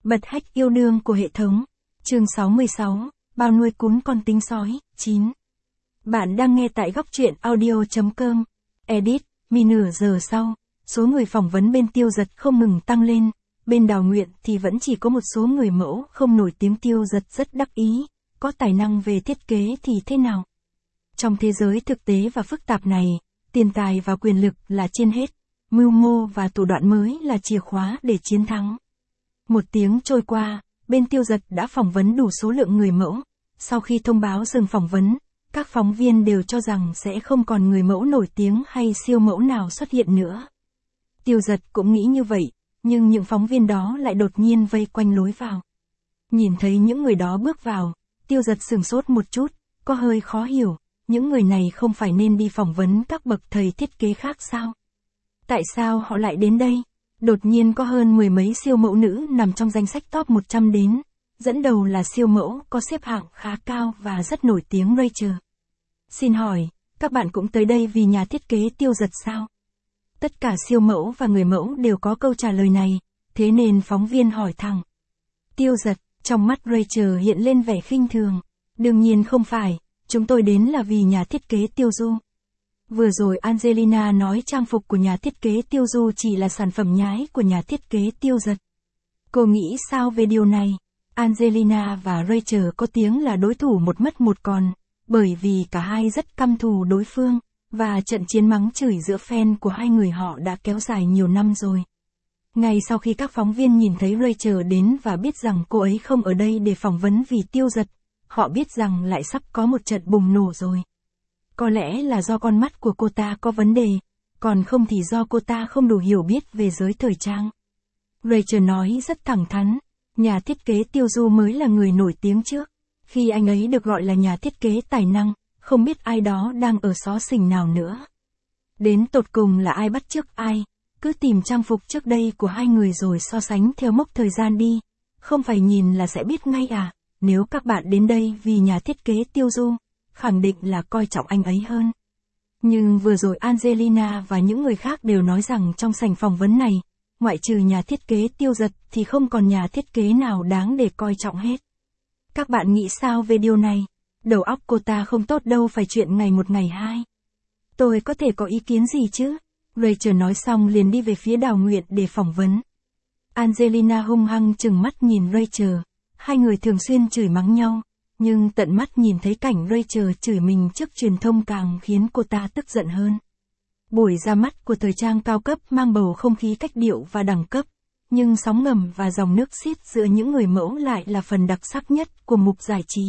Bật hack yêu đương của hệ thống. Chương 66, bao nuôi cún con tính sói. 9. Bạn đang nghe tại góc truyện audio.com. Edit, nửa giờ sau, số người phỏng vấn bên Tiêu Dật không ngừng tăng lên, bên Đào Nguyện thì vẫn chỉ có một số người mẫu không nổi tiếng. Tiêu Dật rất đắc ý, có tài năng về thiết kế thì thế nào? Trong thế giới thực tế và phức tạp này, tiền tài và quyền lực là trên hết, mưu mô và thủ đoạn mới là chìa khóa để chiến thắng. Một tiếng trôi qua, bên Tiêu Dật đã phỏng vấn đủ số lượng người mẫu. Sau khi thông báo dừng phỏng vấn, các phóng viên đều cho rằng sẽ không còn người mẫu nổi tiếng hay siêu mẫu nào xuất hiện nữa. Tiêu Dật cũng nghĩ như vậy, nhưng những phóng viên đó lại đột nhiên vây quanh lối vào. Nhìn thấy những người đó bước vào, Tiêu Dật sửng sốt một chút, có hơi khó hiểu, những người này không phải nên đi phỏng vấn các bậc thầy thiết kế khác sao? Tại sao họ lại đến đây? Đột nhiên có hơn mười mấy siêu mẫu nữ nằm trong danh sách top 100 đến. Dẫn đầu là siêu mẫu có xếp hạng khá cao và rất nổi tiếng Rachel. Xin hỏi, các bạn cũng tới đây vì nhà thiết kế Tiêu Dật sao? Tất cả siêu mẫu và người mẫu đều có câu trả lời này, thế nên phóng viên hỏi thẳng. Tiêu Dật, trong mắt Rachel hiện lên vẻ khinh thường. Đương nhiên không phải, chúng tôi đến là vì nhà thiết kế Tiêu Du. Vừa rồi Angelina nói trang phục của nhà thiết kế Tiêu Du chỉ là sản phẩm nhái của nhà thiết kế Tiêu Dật. Cô nghĩ sao về điều này? Angelina và Rachel có tiếng là đối thủ một mất một còn, bởi vì cả hai rất căm thù đối phương, và trận chiến mắng chửi giữa fan của hai người họ đã kéo dài nhiều năm rồi. Ngay sau khi các phóng viên nhìn thấy Rachel đến và biết rằng cô ấy không ở đây để phỏng vấn vì Tiêu Dật, họ biết rằng lại sắp có một trận bùng nổ rồi. Có lẽ là do con mắt của cô ta có vấn đề, còn không thì do cô ta không đủ hiểu biết về giới thời trang. Rachel nói rất thẳng thắn, nhà thiết kế Tiêu Du mới là người nổi tiếng trước. Khi anh ấy được gọi là nhà thiết kế tài năng, không biết ai đó đang ở xó xỉnh nào nữa. Đến tột cùng là ai bắt chước ai, cứ tìm trang phục trước đây của hai người rồi so sánh theo mốc thời gian đi. Không phải nhìn là sẽ biết ngay à, nếu các bạn đến đây vì nhà thiết kế Tiêu Du, khẳng định là coi trọng anh ấy hơn. Nhưng vừa rồi Angelina và những người khác đều nói rằng trong sảnh phỏng vấn này, ngoại trừ nhà thiết kế Tiêu Dật thì không còn nhà thiết kế nào đáng để coi trọng hết. Các bạn nghĩ sao về điều này? Đầu óc cô ta không tốt đâu, phải chuyện ngày một ngày hai. Tôi có thể có ý kiến gì chứ? Rachel nói xong liền đi về phía Đào Nguyện để phỏng vấn. Angelina hung hăng trừng mắt nhìn Rachel, hai người thường xuyên chửi mắng nhau. Nhưng tận mắt nhìn thấy cảnh Rachel chửi mình trước truyền thông càng khiến cô ta tức giận hơn. Buổi ra mắt của thời trang cao cấp mang bầu không khí cách điệu và đẳng cấp, nhưng sóng ngầm và dòng nước xiết giữa những người mẫu lại là phần đặc sắc nhất của mục giải trí.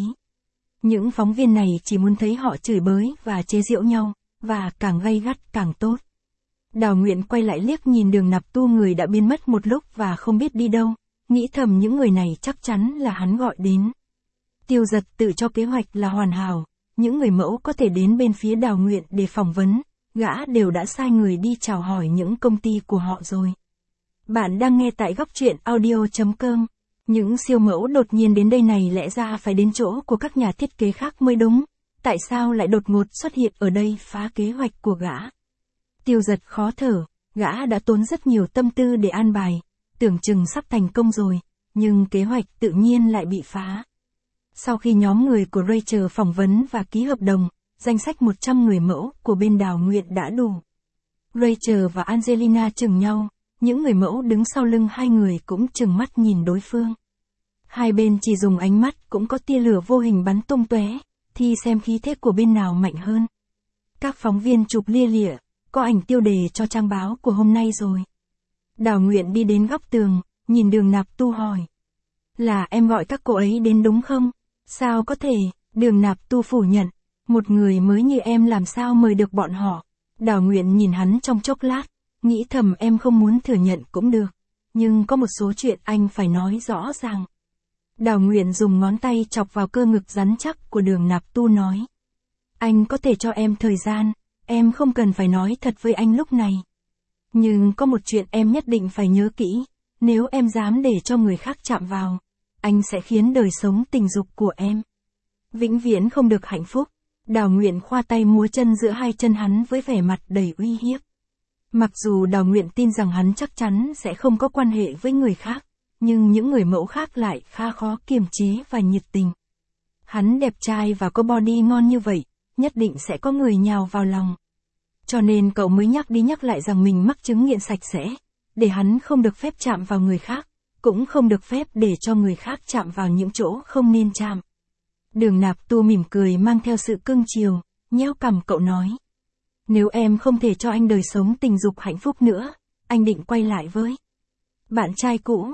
Những phóng viên này chỉ muốn thấy họ chửi bới và chế giễu nhau, và càng gay gắt càng tốt. Đào Nguyện quay lại liếc nhìn Đường Nạp Tu, người đã biến mất một lúc và không biết đi đâu, nghĩ thầm những người này chắc chắn là hắn gọi đến. Tiêu Dật tự cho kế hoạch là hoàn hảo, những người mẫu có thể đến bên phía Đào Nguyện để phỏng vấn, gã đều đã sai người đi chào hỏi những công ty của họ rồi. Bạn đang nghe tại góc truyện audio.com. Những siêu mẫu đột nhiên đến đây này lẽ ra phải đến chỗ của các nhà thiết kế khác mới đúng, tại sao lại đột ngột xuất hiện ở đây phá kế hoạch của gã? Tiêu Dật khó thở, gã đã tốn rất nhiều tâm tư để an bài, tưởng chừng sắp thành công rồi, nhưng kế hoạch tự nhiên lại bị phá. Sau khi nhóm người của Rachel phỏng vấn và ký hợp đồng, danh sách 100 người mẫu của bên Đào Nguyện đã đủ. Rachel và Angelina chừng nhau, những người mẫu đứng sau lưng hai người cũng chừng mắt nhìn đối phương. Hai bên chỉ dùng ánh mắt cũng có tia lửa vô hình bắn tung tóe, thì xem khí thế của bên nào mạnh hơn. Các phóng viên chụp lia lịa, có ảnh tiêu đề cho trang báo của hôm nay rồi. Đào Nguyện đi đến góc tường, nhìn Đường Nạp Tu hỏi. Là em gọi các cô ấy đến đúng không? Sao có thể? Đường Nạp Tu phủ nhận. Một người mới như em làm sao mời được bọn họ? Đào Nguyện nhìn hắn trong chốc lát, nghĩ thầm em không muốn thừa nhận cũng được. Nhưng có một số chuyện anh phải nói rõ ràng. Đào Nguyện dùng ngón tay chọc vào cơ ngực rắn chắc của Đường Nạp Tu nói. Anh có thể cho em thời gian, em không cần phải nói thật với anh lúc này. Nhưng có một chuyện em nhất định phải nhớ kỹ, nếu em dám để cho người khác chạm vào, anh sẽ khiến đời sống tình dục của em vĩnh viễn không được hạnh phúc. Đào Nguyện khoa tay múa chân giữa hai chân hắn với vẻ mặt đầy uy hiếp. Mặc dù Đào Nguyện tin rằng hắn chắc chắn sẽ không có quan hệ với người khác, nhưng những người mẫu khác lại khá khó kiềm chế và nhiệt tình. Hắn đẹp trai và có body ngon như vậy, nhất định sẽ có người nhào vào lòng. Cho nên cậu mới nhắc đi nhắc lại rằng mình mắc chứng nghiện sạch sẽ, để hắn không được phép chạm vào người khác, cũng không được phép để cho người khác chạm vào những chỗ không nên chạm. Đường Nạp Tu mỉm cười mang theo sự cưng chiều, nhéo cằm cậu nói. Nếu em không thể cho anh đời sống tình dục hạnh phúc nữa, anh định quay lại với bạn trai cũ.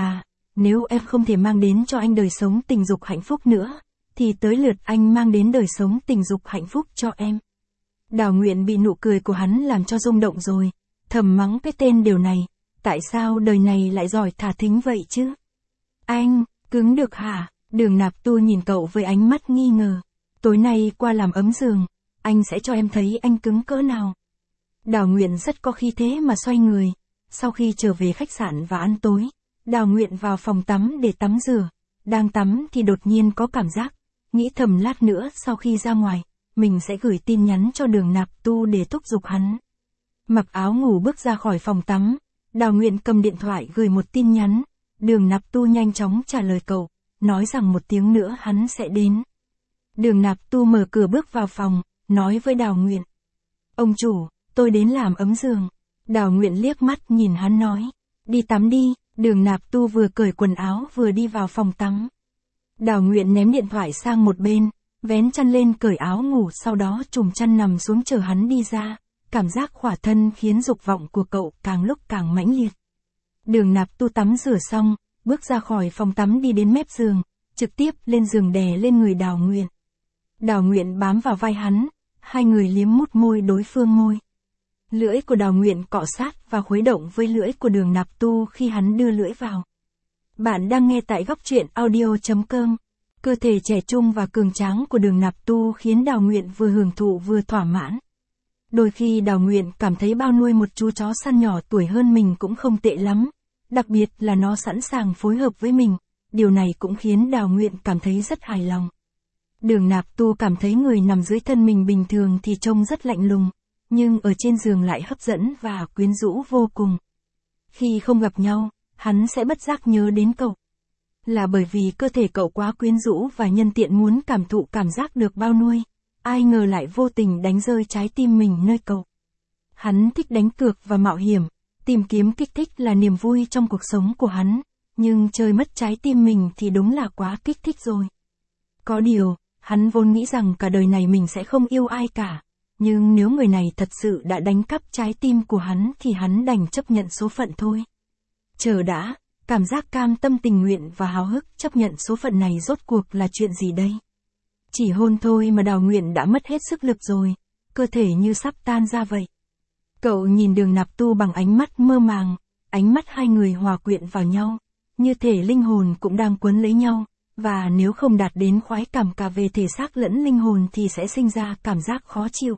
Nếu em không thể mang đến cho anh đời sống tình dục hạnh phúc nữa, thì tới lượt anh mang đến đời sống tình dục hạnh phúc cho em. Đào Nguyện bị nụ cười của hắn làm cho rung động rồi, thầm mắng cái tên điều này, tại sao đời này lại giỏi thả thính vậy chứ? Anh, cứng được hả? Đường Nạp Tu nhìn cậu với ánh mắt nghi ngờ. Tối nay qua làm ấm giường, anh sẽ cho em thấy anh cứng cỡ nào. Đào Nguyện rất có khí thế mà xoay người. Sau khi trở về khách sạn và ăn tối, Đào Nguyện vào phòng tắm để tắm rửa. Đang tắm thì đột nhiên có cảm giác, nghĩ thầm lát nữa sau khi ra ngoài, mình sẽ gửi tin nhắn cho Đường Nạp Tu để thúc giục hắn. Mặc áo ngủ bước ra khỏi phòng tắm, Đào Nguyện cầm điện thoại gửi một tin nhắn. Đường Nạp Tu nhanh chóng trả lời cậu, nói rằng 1 tiếng nữa hắn sẽ đến. Đường Nạp Tu mở cửa bước vào phòng, nói với Đào Nguyện. Ông chủ, tôi đến làm ấm giường. Đào Nguyện liếc mắt nhìn hắn nói. Đi tắm đi. Đường Nạp Tu vừa cởi quần áo vừa đi vào phòng tắm. Đào Nguyện ném điện thoại sang một bên, vén chăn lên cởi áo ngủ, sau đó trùm chăn nằm xuống chờ hắn đi ra. Cảm giác khỏa thân khiến dục vọng của cậu càng lúc càng mãnh liệt. Đường Nạp Tu tắm rửa xong, bước ra khỏi phòng tắm đi đến mép giường, trực tiếp lên giường đè lên người Đào Nguyện. Đào Nguyện bám vào vai hắn, hai người liếm mút môi đối phương môi. Lưỡi của Đào Nguyện cọ sát và khuấy động với lưỡi của Đường Nạp Tu khi hắn đưa lưỡi vào. Bạn đang nghe tại góc truyện audio.com. Cơ thể trẻ trung và cường tráng của Đường Nạp Tu khiến Đào Nguyện vừa hưởng thụ vừa thỏa mãn. Đôi khi Đào Nguyện cảm thấy bao nuôi một chú chó săn nhỏ tuổi hơn mình cũng không tệ lắm, đặc biệt là nó sẵn sàng phối hợp với mình, điều này cũng khiến Đào Nguyện cảm thấy rất hài lòng. Đường Nạp Tu cảm thấy người nằm dưới thân mình bình thường thì trông rất lạnh lùng, nhưng ở trên giường lại hấp dẫn và quyến rũ vô cùng. Khi không gặp nhau, hắn sẽ bất giác nhớ đến cậu. Là bởi vì cơ thể cậu quá quyến rũ và nhân tiện muốn cảm thụ cảm giác được bao nuôi, ai ngờ lại vô tình đánh rơi trái tim mình nơi cậu. Hắn thích đánh cược và mạo hiểm, tìm kiếm kích thích là niềm vui trong cuộc sống của hắn, nhưng chơi mất trái tim mình thì đúng là quá kích thích rồi. Có điều, hắn vốn nghĩ rằng cả đời này mình sẽ không yêu ai cả, nhưng nếu người này thật sự đã đánh cắp trái tim của hắn thì hắn đành chấp nhận số phận thôi. Chờ đã, cảm giác cam tâm tình nguyện và háo hức chấp nhận số phận này rốt cuộc là chuyện gì đây? Chỉ hôn thôi mà Đào Nguyện đã mất hết sức lực rồi, cơ thể như sắp tan ra vậy. Cậu nhìn Đường Nạp Tu bằng ánh mắt mơ màng, ánh mắt hai người hòa quyện vào nhau, như thể linh hồn cũng đang quấn lấy nhau, và nếu không đạt đến khoái cảm cả về thể xác lẫn linh hồn thì sẽ sinh ra cảm giác khó chịu.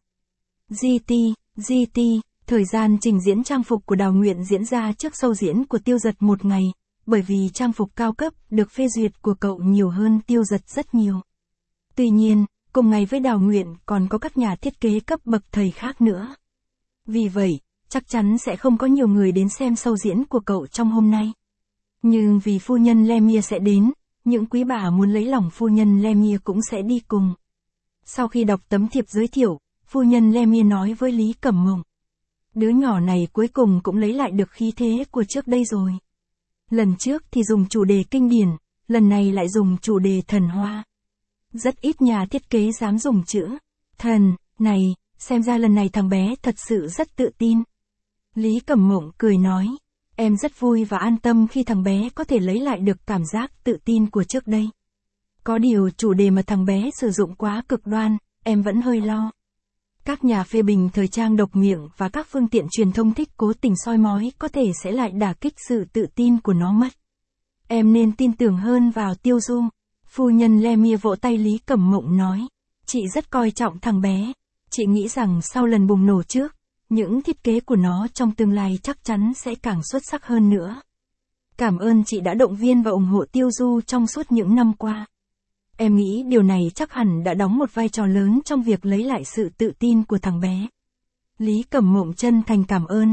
GT, thời gian trình diễn trang phục của Đào Nguyện diễn ra trước show diễn của Tiêu Dật 1 ngày, bởi vì trang phục cao cấp được phê duyệt của cậu nhiều hơn Tiêu Dật rất nhiều. Tuy nhiên, cùng ngày với Đào Nguyện còn có các nhà thiết kế cấp bậc thầy khác nữa. Vì vậy, chắc chắn sẽ không có nhiều người đến xem show diễn của cậu trong hôm nay. Nhưng vì phu nhân Lemire sẽ đến, những quý bà muốn lấy lòng phu nhân Lemire cũng sẽ đi cùng. Sau khi đọc tấm thiệp giới thiệu, phu nhân Lemire nói với Lý Cẩm Mộng. Đứa nhỏ này cuối cùng cũng lấy lại được khí thế của trước đây rồi. Lần trước thì dùng chủ đề kinh điển, lần này lại dùng chủ đề thần hoa. Rất ít nhà thiết kế dám dùng chữ thần này, xem ra lần này thằng bé thật sự rất tự tin. Lý Cẩm Mộng cười nói, em rất vui và an tâm khi thằng bé có thể lấy lại được cảm giác tự tin của trước đây. Có điều chủ đề mà thằng bé sử dụng quá cực đoan, em vẫn hơi lo. Các nhà phê bình thời trang độc miệng và các phương tiện truyền thông thích cố tình soi mói có thể sẽ lại đả kích sự tự tin của nó mất. Em nên tin tưởng hơn vào Tiêu Du. Phu nhân Lemire vỗ tay Lý Cẩm Mộng nói, chị rất coi trọng thằng bé. Chị nghĩ rằng sau lần bùng nổ trước, những thiết kế của nó trong tương lai chắc chắn sẽ càng xuất sắc hơn nữa. Cảm ơn chị đã động viên và ủng hộ Tiêu Du trong suốt những năm qua. Em nghĩ điều này chắc hẳn đã đóng một vai trò lớn trong việc lấy lại sự tự tin của thằng bé. Lý Cẩm Mộng chân thành cảm ơn,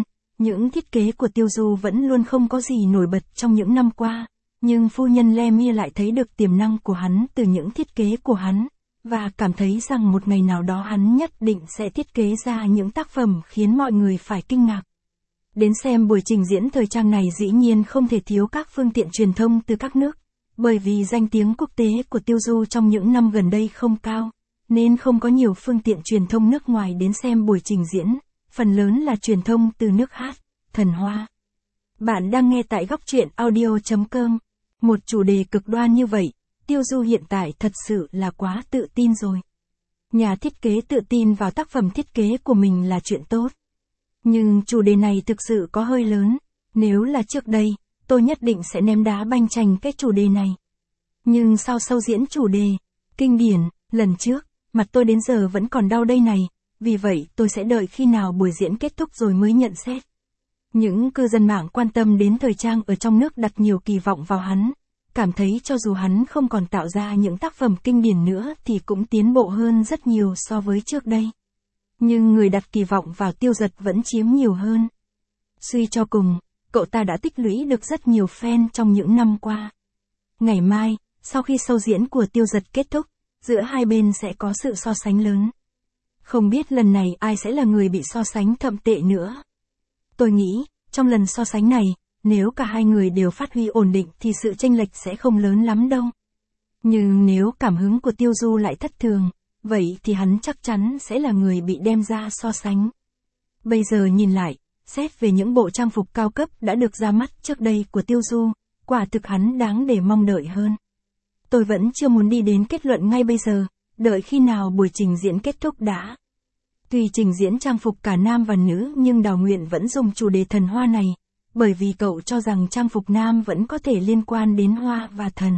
Những thiết kế của Tiêu Du vẫn luôn không có gì nổi bật trong những năm qua, nhưng phu nhân Lemmy lại thấy được tiềm năng của hắn từ những thiết kế của hắn, và cảm thấy rằng một ngày nào đó hắn nhất định sẽ thiết kế ra những tác phẩm khiến mọi người phải kinh ngạc. Đến xem buổi trình diễn thời trang này dĩ nhiên không thể thiếu các phương tiện truyền thông từ các nước, bởi vì danh tiếng quốc tế của Tiêu Du trong những năm gần đây không cao, nên không có nhiều phương tiện truyền thông nước ngoài đến xem buổi trình diễn, phần lớn là truyền thông từ nước hát, thần hoa. Bạn đang nghe tại góc truyện audio.com. Một chủ đề cực đoan như vậy, Tiêu Du hiện tại thật sự là quá tự tin rồi. Nhà thiết kế tự tin vào tác phẩm thiết kế của mình là chuyện tốt. Nhưng chủ đề này thực sự có hơi lớn, nếu là trước đây, tôi nhất định sẽ ném đá banh chành cái chủ đề này. Nhưng sau sâu diễn chủ đề, kinh điển, lần trước, mặt tôi đến giờ vẫn còn đau đây này, vì vậy tôi sẽ đợi khi nào buổi diễn kết thúc rồi mới nhận xét. Những cư dân mạng quan tâm đến thời trang ở trong nước đặt nhiều kỳ vọng vào hắn, cảm thấy cho dù hắn không còn tạo ra những tác phẩm kinh điển nữa thì cũng tiến bộ hơn rất nhiều so với trước đây. Nhưng người đặt kỳ vọng vào Tiêu Dật vẫn chiếm nhiều hơn. Suy cho cùng, cậu ta đã tích lũy được rất nhiều fan trong những năm qua. Ngày mai, sau khi show diễn của Tiêu Dật kết thúc, giữa hai bên sẽ có sự so sánh lớn. Không biết lần này ai sẽ là người bị so sánh thậm tệ nữa. Tôi nghĩ, trong lần so sánh này, nếu cả hai người đều phát huy ổn định thì sự chênh lệch sẽ không lớn lắm đâu. Nhưng nếu cảm hứng của Tiêu Du lại thất thường, vậy thì hắn chắc chắn sẽ là người bị đem ra so sánh. Bây giờ nhìn lại, xét về những bộ trang phục cao cấp đã được ra mắt trước đây của Tiêu Du, quả thực hắn đáng để mong đợi hơn. Tôi vẫn chưa muốn đi đến kết luận ngay bây giờ, đợi khi nào buổi trình diễn kết thúc đã. Tuy trình diễn trang phục cả nam và nữ nhưng Đào Nguyện vẫn dùng chủ đề thần hoa này, bởi vì cậu cho rằng trang phục nam vẫn có thể liên quan đến hoa và thần.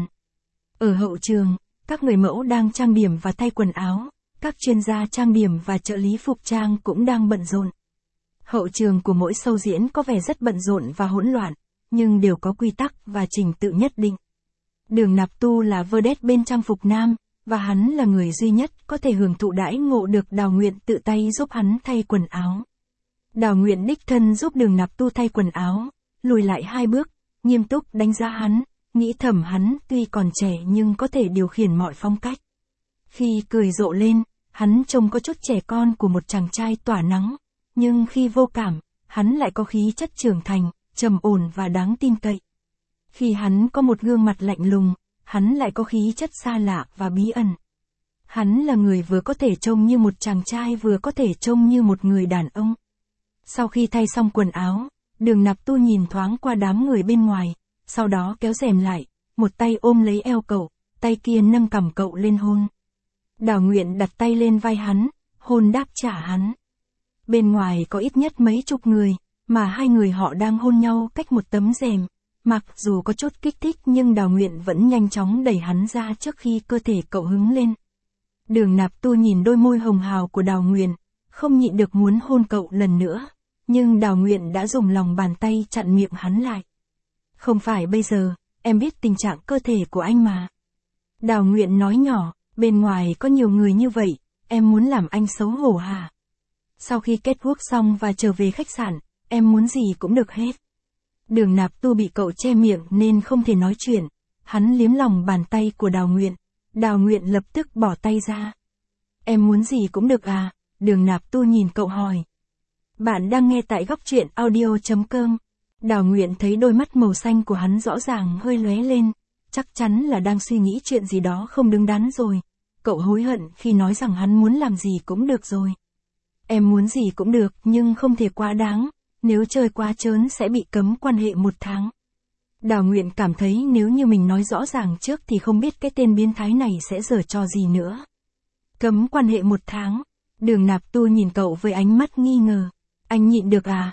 Ở hậu trường, các người mẫu đang trang điểm và thay quần áo, các chuyên gia trang điểm và trợ lý phục trang cũng đang bận rộn. Hậu trường của mỗi show diễn có vẻ rất bận rộn và hỗn loạn, nhưng đều có quy tắc và trình tự nhất định. Đường Nạp Tu là vedette bên trang phục nam, và hắn là người duy nhất có thể hưởng thụ đãi ngộ được Đào Nguyện tự tay giúp hắn thay quần áo. Đào Nguyện đích thân giúp Đường Nạp Tu thay quần áo, lùi lại 2 bước, nghiêm túc đánh giá hắn, nghĩ thầm hắn tuy còn trẻ nhưng có thể điều khiển mọi phong cách. Khi cười rộ lên, hắn trông có chút trẻ con của một chàng trai tỏa nắng, nhưng khi vô cảm, hắn lại có khí chất trưởng thành, trầm ổn và đáng tin cậy. Khi hắn có một gương mặt lạnh lùng, hắn lại có khí chất xa lạ và bí ẩn. Hắn là người vừa có thể trông như một chàng trai vừa có thể trông như một người đàn ông. Sau khi thay xong quần áo, Đường Nạp Tu nhìn thoáng qua đám người bên ngoài, sau đó kéo rèm lại, một tay ôm lấy eo cậu, tay kia nâng cằm cậu lên hôn. Đào Nguyện đặt tay lên vai hắn, hôn đáp trả hắn. Bên ngoài có ít nhất mấy chục người, mà hai người họ đang hôn nhau cách một tấm rèm. Mặc dù có chút kích thích nhưng Đào Nguyện vẫn nhanh chóng đẩy hắn ra trước khi cơ thể cậu hứng lên. Đường Nạp Tu nhìn đôi môi hồng hào của Đào Nguyện, không nhịn được muốn hôn cậu lần nữa, nhưng Đào Nguyện đã dùng lòng bàn tay chặn miệng hắn lại. Không phải bây giờ, em biết tình trạng cơ thể của anh mà. Đào Nguyện nói nhỏ, bên ngoài có nhiều người như vậy, em muốn làm anh xấu hổ hả? Sau khi kết work xong và trở về khách sạn, em muốn gì cũng được hết. Đường Nạp Tu bị cậu che miệng nên không thể nói chuyện, hắn liếm lòng bàn tay của Đào Nguyện. Đào Nguyện lập tức bỏ tay ra. Em muốn gì cũng được à? Đường Nạp Tu nhìn cậu hỏi. Bạn đang nghe tại góc truyện audio.com. Đào Nguyện thấy đôi mắt màu xanh của hắn rõ ràng hơi lóe lên, chắc chắn là đang suy nghĩ chuyện gì đó không đứng đắn rồi. Cậu hối hận khi nói rằng hắn muốn làm gì cũng được rồi. Em muốn gì cũng được nhưng không thể quá đáng, nếu chơi quá trớn sẽ bị cấm quan hệ 1 tháng. Đào Nguyện cảm thấy nếu như mình nói rõ ràng trước thì không biết cái tên biến thái này sẽ giở trò gì nữa. Cấm quan hệ 1 tháng. Đường Nạp Tu nhìn cậu với ánh mắt nghi ngờ. Anh nhịn được à?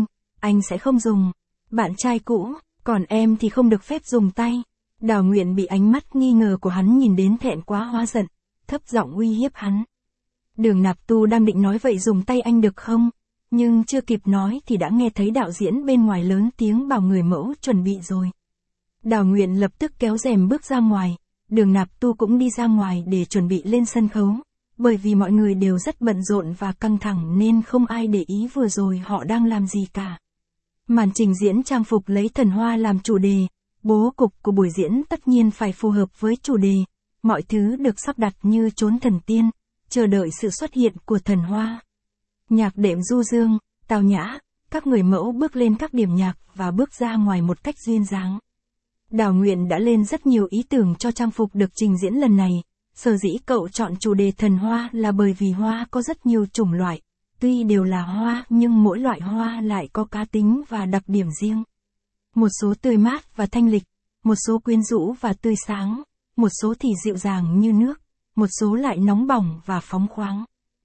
Anh sẽ không dùng. Bạn trai cũ, còn em thì không được phép dùng tay. Đào Nguyện bị ánh mắt nghi ngờ của hắn nhìn đến thẹn quá hóa giận, thấp giọng uy hiếp hắn. Đường Nạp Tu đang định nói vậy dùng tay anh được không? Nhưng chưa kịp nói thì đã nghe thấy đạo diễn bên ngoài lớn tiếng bảo người mẫu chuẩn bị rồi. Đào Nguyện lập tức kéo rèm bước ra ngoài, Đường Nạp Tu cũng đi ra ngoài để chuẩn bị lên sân khấu, bởi vì mọi người đều rất bận rộn và căng thẳng nên không ai để ý vừa rồi họ đang làm gì cả. Màn trình diễn trang phục lấy thần hoa làm chủ đề, bố cục của buổi diễn tất nhiên phải phù hợp với chủ đề, mọi thứ được sắp đặt như chốn thần tiên, chờ đợi sự xuất hiện của thần hoa. Nhạc đệm du dương, tao nhã, các người mẫu bước lên các điểm nhạc và bước ra ngoài một cách duyên dáng. Đào Nguyện đã lên rất nhiều ý tưởng cho trang phục được trình diễn lần này, sở dĩ cậu chọn chủ đề thần hoa là bởi vì hoa có rất nhiều chủng loại, tuy đều là hoa nhưng mỗi loại hoa lại có cá tính và đặc điểm riêng. Một số tươi mát và thanh lịch, một số quyến rũ và tươi sáng, một số thì dịu dàng như nước, một số lại nóng bỏng và phóng khoáng.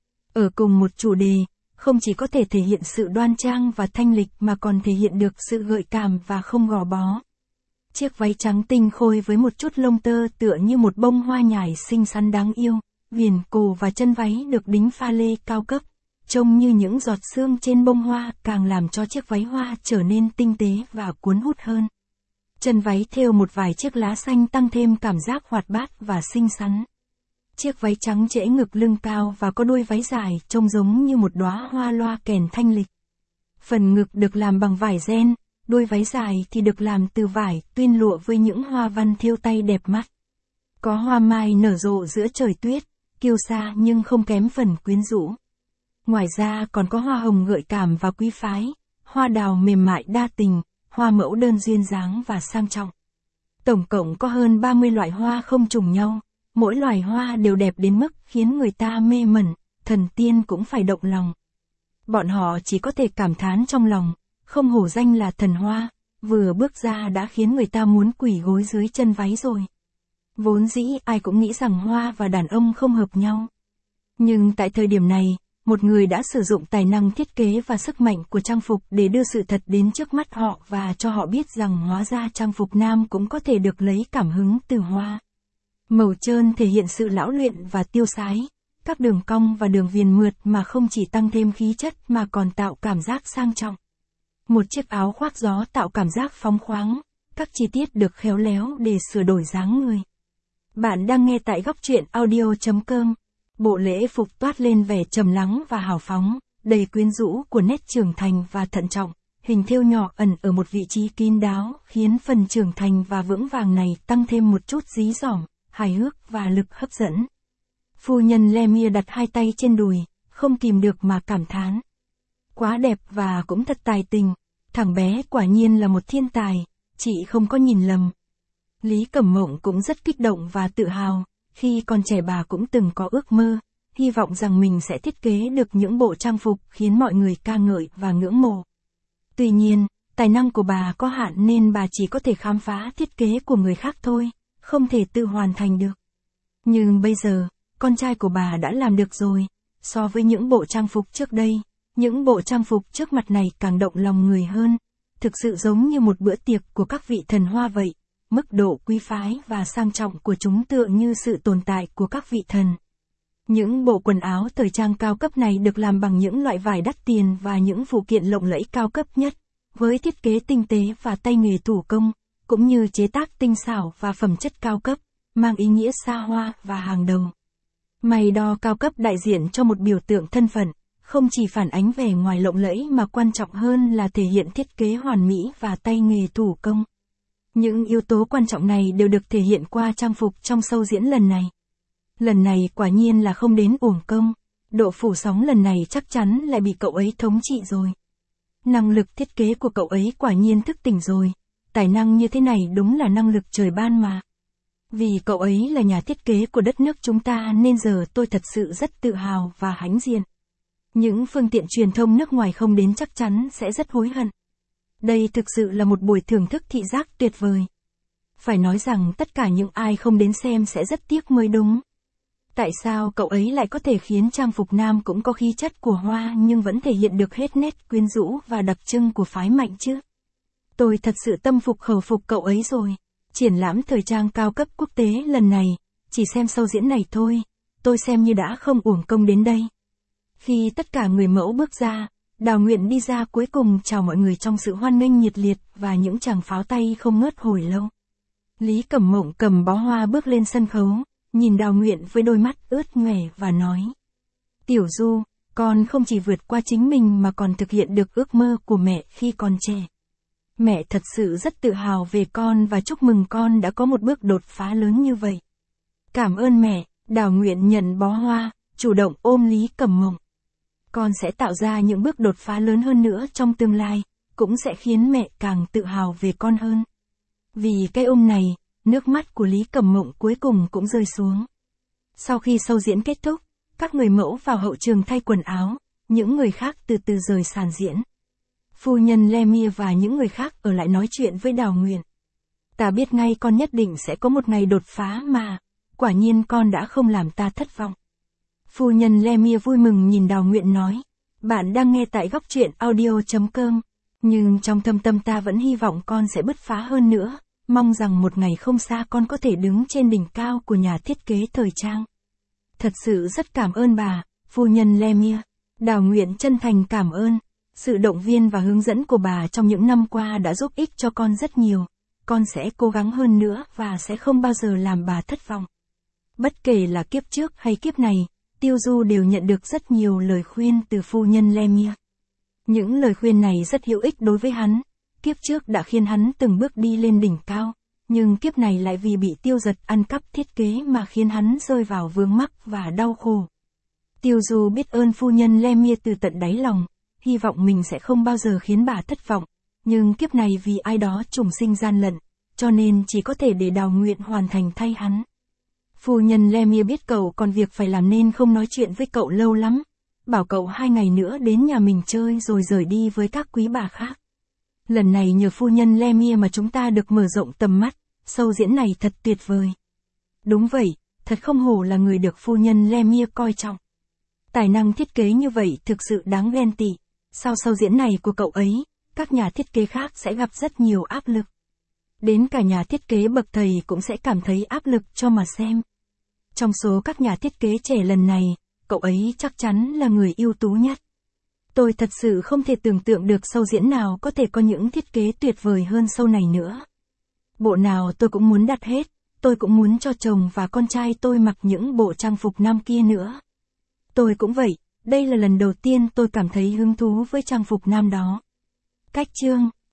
Ở cùng một chủ đề, không chỉ có thể thể hiện sự đoan trang và thanh lịch mà còn thể hiện được sự gợi cảm và không gò bó. Chiếc váy trắng tinh khôi với một chút lông tơ tựa như một bông hoa nhài xinh xắn đáng yêu, viền cổ và chân váy được đính pha lê cao cấp, trông như những giọt sương trên bông hoa càng làm cho chiếc váy hoa trở nên tinh tế và cuốn hút hơn. Chân váy thêu một vài chiếc lá xanh tăng thêm cảm giác hoạt bát và xinh xắn. Chiếc váy trắng trễ ngực lưng cao và có đuôi váy dài trông giống như một đóa hoa loa kèn thanh lịch. Phần ngực được làm bằng vải ren, đuôi váy dài thì được làm từ vải tuyên lụa với những hoa văn thêu tay đẹp mắt. Có hoa mai nở rộ giữa trời tuyết, kiêu sa nhưng không kém phần quyến rũ. Ngoài ra còn có hoa hồng gợi cảm và quý phái, hoa đào mềm mại đa tình, hoa mẫu đơn duyên dáng và sang trọng. Tổng cộng có hơn 30 loại hoa không trùng nhau, mỗi loài hoa đều đẹp đến mức khiến người ta mê mẩn, thần tiên cũng phải động lòng. Bọn họ chỉ có thể cảm thán trong lòng, không hổ danh là thần hoa, vừa bước ra đã khiến người ta muốn quỳ gối dưới chân váy rồi. Vốn dĩ ai cũng nghĩ rằng hoa và đàn ông không hợp nhau. Nhưng tại thời điểm này, một người đã sử dụng tài năng thiết kế và sức mạnh của trang phục để đưa sự thật đến trước mắt họ và cho họ biết rằng hóa ra trang phục nam cũng có thể được lấy cảm hứng từ hoa. Màu trơn thể hiện sự lão luyện và tiêu sái, các đường cong và đường viền mượt mà không chỉ tăng thêm khí chất mà còn tạo cảm giác sang trọng. Một chiếc áo khoác gió tạo cảm giác phóng khoáng, các chi tiết được khéo léo để sửa đổi dáng người. Bạn đang nghe tại góc truyện audio.com. Bộ lễ phục toát lên vẻ trầm lắng và hào phóng, đầy quyến rũ của nét trưởng thành và thận trọng, hình thêu nhỏ ẩn ở một vị trí kín đáo, khiến phần trưởng thành và vững vàng này tăng thêm một chút dí dỏm, hài hước và lực hấp dẫn. Phu nhân Lemire đặt hai tay trên đùi, không kìm được mà cảm thán. Quá đẹp và cũng thật tài tình, thằng bé quả nhiên là một thiên tài, chị không có nhìn lầm. Lý Cẩm Mộng cũng rất kích động và tự hào, khi còn trẻ bà cũng từng có ước mơ, hy vọng rằng mình sẽ thiết kế được những bộ trang phục khiến mọi người ca ngợi và ngưỡng mộ. Tuy nhiên, tài năng của bà có hạn nên bà chỉ có thể khám phá thiết kế của người khác thôi, không thể tự hoàn thành được. Nhưng bây giờ, con trai của bà đã làm được rồi, so với những bộ trang phục trước đây, những bộ trang phục trước mặt này càng động lòng người hơn, thực sự giống như một bữa tiệc của các vị thần hoa vậy. Mức độ quý phái và sang trọng của chúng tựa như sự tồn tại của các vị thần. Những bộ quần áo thời trang cao cấp này được làm bằng những loại vải đắt tiền và những phụ kiện lộng lẫy cao cấp nhất, với thiết kế tinh tế và tay nghề thủ công, cũng như chế tác tinh xảo và phẩm chất cao cấp, mang ý nghĩa xa hoa và hàng đầu. May đo cao cấp đại diện cho một biểu tượng thân phận, không chỉ phản ánh vẻ ngoài lộng lẫy mà quan trọng hơn là thể hiện thiết kế hoàn mỹ và tay nghề thủ công. Những yếu tố quan trọng này đều được thể hiện qua trang phục trong show diễn lần này. Lần này quả nhiên là không đến uổng công, độ phủ sóng lần này chắc chắn lại bị cậu ấy thống trị rồi. Năng lực thiết kế của cậu ấy quả nhiên thức tỉnh rồi, tài năng như thế này đúng là năng lực trời ban mà. Vì cậu ấy là nhà thiết kế của đất nước chúng ta nên giờ tôi thật sự rất tự hào và hãnh diện. Những phương tiện truyền thông nước ngoài không đến chắc chắn sẽ rất hối hận. Đây thực sự là một buổi thưởng thức thị giác tuyệt vời. Phải nói rằng tất cả những ai không đến xem sẽ rất tiếc mới đúng. Tại sao cậu ấy lại có thể khiến trang phục nam cũng có khí chất của hoa nhưng vẫn thể hiện được hết nét quyến rũ và đặc trưng của phái mạnh chứ? Tôi thật sự tâm phục khẩu phục cậu ấy rồi. Triển lãm thời trang cao cấp quốc tế lần này, chỉ xem show diễn này thôi, tôi xem như đã không uổng công đến đây. Khi tất cả người mẫu bước ra, Đào Nguyện đi ra cuối cùng chào mọi người trong sự hoan nghênh nhiệt liệt và những tràng pháo tay không ngớt hồi lâu. Lý Cẩm Mộng cầm bó hoa bước lên sân khấu, nhìn Đào Nguyện với đôi mắt ướt nhòe và nói. Tiểu Du, con không chỉ vượt qua chính mình mà còn thực hiện được ước mơ của mẹ khi còn trẻ. Mẹ thật sự rất tự hào về con và chúc mừng con đã có một bước đột phá lớn như vậy. Cảm ơn mẹ, Đào Nguyện nhận bó hoa, chủ động ôm Lý Cẩm Mộng. Con sẽ tạo ra những bước đột phá lớn hơn nữa trong tương lai, cũng sẽ khiến mẹ càng tự hào về con hơn. Vì cái ôm này, nước mắt của Lý Cẩm Mộng cuối cùng cũng rơi xuống. Sau khi show diễn kết thúc, các người mẫu vào hậu trường thay quần áo, những người khác từ từ rời sàn diễn. Phu nhân Lemire và những người khác ở lại nói chuyện với Đào Nguyện. Ta biết ngay con nhất định sẽ có một ngày đột phá mà, quả nhiên con đã không làm ta thất vọng. Phu nhân Lemire vui mừng nhìn Đào Nguyện nói, bạn đang nghe tại góc truyện audio.com, nhưng trong thâm tâm ta vẫn hy vọng con sẽ bứt phá hơn nữa, mong rằng một ngày không xa con có thể đứng trên đỉnh cao của nhà thiết kế thời trang. Thật sự rất cảm ơn bà, phu nhân Lemire. Đào Nguyện chân thành cảm ơn. Sự động viên và hướng dẫn của bà trong những năm qua đã giúp ích cho con rất nhiều. Con sẽ cố gắng hơn nữa và sẽ không bao giờ làm bà thất vọng. Bất kể là kiếp trước hay kiếp này, Tiêu Du đều nhận được rất nhiều lời khuyên từ phu nhân Lemire. Những lời khuyên này rất hữu ích đối với hắn. Kiếp trước đã khiến hắn từng bước đi lên đỉnh cao, nhưng kiếp này lại vì bị Tiêu Giật ăn cắp thiết kế mà khiến hắn rơi vào vướng mắc và đau khổ. Tiêu Du biết ơn phu nhân Lemire từ tận đáy lòng, hy vọng mình sẽ không bao giờ khiến bà thất vọng, nhưng kiếp này vì ai đó trùng sinh gian lận, cho nên chỉ có thể để Đào Nguyện hoàn thành thay hắn. Phu nhân Lemire biết cậu còn việc phải làm nên không nói chuyện với cậu lâu lắm, bảo cậu 2 ngày nữa đến nhà mình chơi rồi rời đi với các quý bà khác. Lần này nhờ phu nhân Lemire mà chúng ta được mở rộng tầm mắt, show diễn này thật tuyệt vời. Đúng vậy, thật không hổ là người được phu nhân Lemire coi trọng. Tài năng thiết kế như vậy thực sự đáng ghen tị. Sau show diễn này của cậu ấy, các nhà thiết kế khác sẽ gặp rất nhiều áp lực. Đến cả nhà thiết kế bậc thầy cũng sẽ cảm thấy áp lực cho mà xem. Trong số các nhà thiết kế trẻ lần này, cậu ấy chắc chắn là người ưu tú nhất. Tôi thật sự không thể tưởng tượng được show diễn nào có thể có những thiết kế tuyệt vời hơn show này nữa. Bộ nào tôi cũng muốn đặt hết, tôi cũng muốn cho chồng và con trai tôi mặc những bộ trang phục nam kia nữa. Tôi cũng vậy, đây là lần đầu tiên tôi cảm thấy hứng thú với trang phục nam đó. Cách chương